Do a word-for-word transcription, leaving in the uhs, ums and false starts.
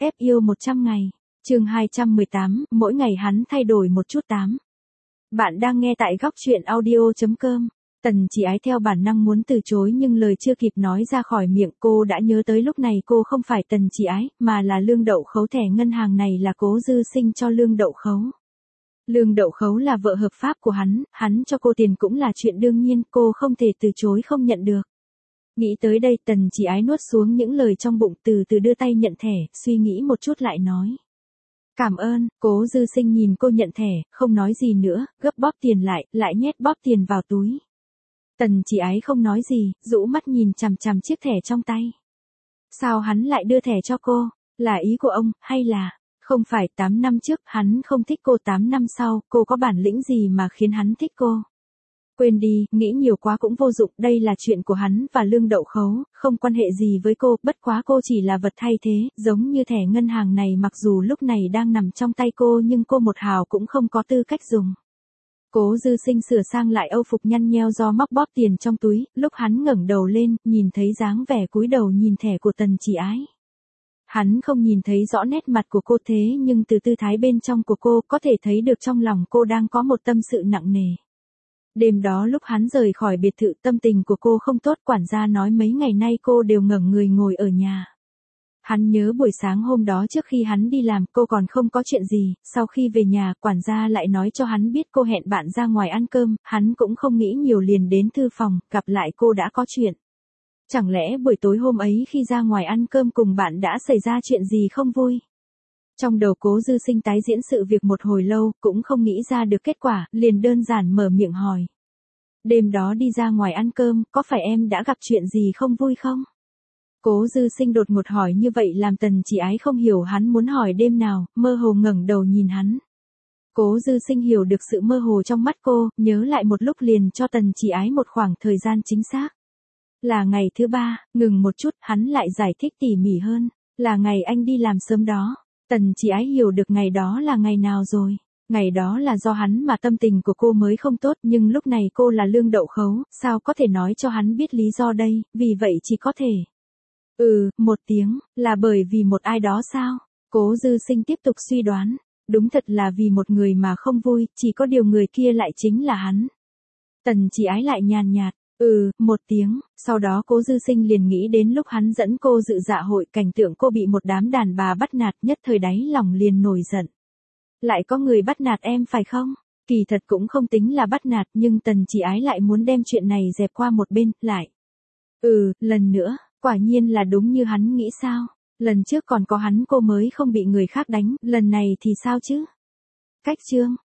ép yêu một trăm ngày. Chương hai trăm mười tám, mỗi ngày hắn thay đổi một chút tám. Bạn đang nghe tại góc truyện audio chấm com. Tần Chỉ Ái theo bản năng muốn từ chối nhưng lời chưa kịp nói ra khỏi miệng cô đã nhớ tới lúc này cô không phải Tần Chỉ Ái, mà là Lương Đậu Khấu. Thẻ ngân hàng này là Cố Dư Sinh cho Lương Đậu Khấu. Lương Đậu Khấu là vợ hợp pháp của hắn, hắn cho cô tiền cũng là chuyện đương nhiên, cô không thể từ chối không nhận được. Nghĩ tới đây Tần Chỉ Ái nuốt xuống những lời trong bụng, từ từ đưa tay nhận thẻ, suy nghĩ một chút lại nói. Cảm ơn. Cố Dư Sinh nhìn cô nhận thẻ, không nói gì nữa, gấp bóp tiền lại, lại nhét bóp tiền vào túi. Tần Chỉ Ái không nói gì, rũ mắt nhìn chằm chằm chiếc thẻ trong tay. Sao hắn lại đưa thẻ cho cô? Là ý của ông, hay là... Không phải, tám năm trước, hắn không thích cô, tám năm sau, cô có bản lĩnh gì mà khiến hắn thích cô? Quên đi, nghĩ nhiều quá cũng vô dụng, đây là chuyện của hắn và Lương Đậu Khấu, không quan hệ gì với cô, bất quá cô chỉ là vật thay thế, giống như thẻ ngân hàng này mặc dù lúc này đang nằm trong tay cô nhưng cô một hào cũng không có tư cách dùng. Cố Dư Sinh sửa sang lại âu phục nhăn nheo do móc bóp tiền trong túi, lúc hắn ngẩng đầu lên, nhìn thấy dáng vẻ cúi đầu nhìn thẻ của Tần Chỉ Ái. Hắn không nhìn thấy rõ nét mặt của cô thế nhưng từ tư thái bên trong của cô có thể thấy được trong lòng cô đang có một tâm sự nặng nề. Đêm đó lúc hắn rời khỏi biệt thự tâm tình của cô không tốt, quản gia nói mấy ngày nay cô đều ngẩn người ngồi ở nhà. Hắn nhớ buổi sáng hôm đó trước khi hắn đi làm cô còn không có chuyện gì, sau khi về nhà quản gia lại nói cho hắn biết cô hẹn bạn ra ngoài ăn cơm, hắn cũng không nghĩ nhiều liền đến thư phòng, gặp lại cô đã có chuyện. Chẳng lẽ buổi tối hôm ấy khi ra ngoài ăn cơm cùng bạn đã xảy ra chuyện gì không vui? Trong đầu Cố Dư Sinh tái diễn sự việc một hồi lâu, cũng không nghĩ ra được kết quả, liền đơn giản mở miệng hỏi. Đêm đó đi ra ngoài ăn cơm, có phải em đã gặp chuyện gì không vui không? Cố Dư Sinh đột ngột hỏi như vậy làm Tần Chỉ Ái không hiểu hắn muốn hỏi đêm nào, mơ hồ ngẩng đầu nhìn hắn. Cố Dư Sinh hiểu được sự mơ hồ trong mắt cô, nhớ lại một lúc liền cho Tần Chỉ Ái một khoảng thời gian chính xác. Là ngày thứ ba, ngừng một chút, hắn lại giải thích tỉ mỉ hơn, là ngày anh đi làm sớm đó. Tần Chỉ Ái hiểu được ngày đó là ngày nào rồi. Ngày đó là do hắn mà tâm tình của cô mới không tốt, nhưng lúc này cô là Lương Đậu Khấu, sao có thể nói cho hắn biết lý do đây, vì vậy chỉ có thể. Ừ, một tiếng, là bởi vì một ai đó sao? Cố Dư Sinh tiếp tục suy đoán, đúng thật là vì một người mà không vui, chỉ có điều người kia lại chính là hắn. Tần Chỉ Ái lại nhàn nhạt. Ừ, một tiếng, sau đó Cố Dư Sinh liền nghĩ đến lúc hắn dẫn cô dự dạ hội, cảnh tượng cô bị một đám đàn bà bắt nạt, nhất thời đáy lòng liền nổi giận. Lại có người bắt nạt em phải không? Kỳ thật cũng không tính là bắt nạt nhưng Tần Chỉ Ái lại muốn đem chuyện này dẹp qua một bên, lại. Ừ, lần nữa, quả nhiên là đúng như hắn nghĩ sao? Lần trước còn có hắn cô mới không bị người khác đánh, lần này thì sao chứ? Cách chương.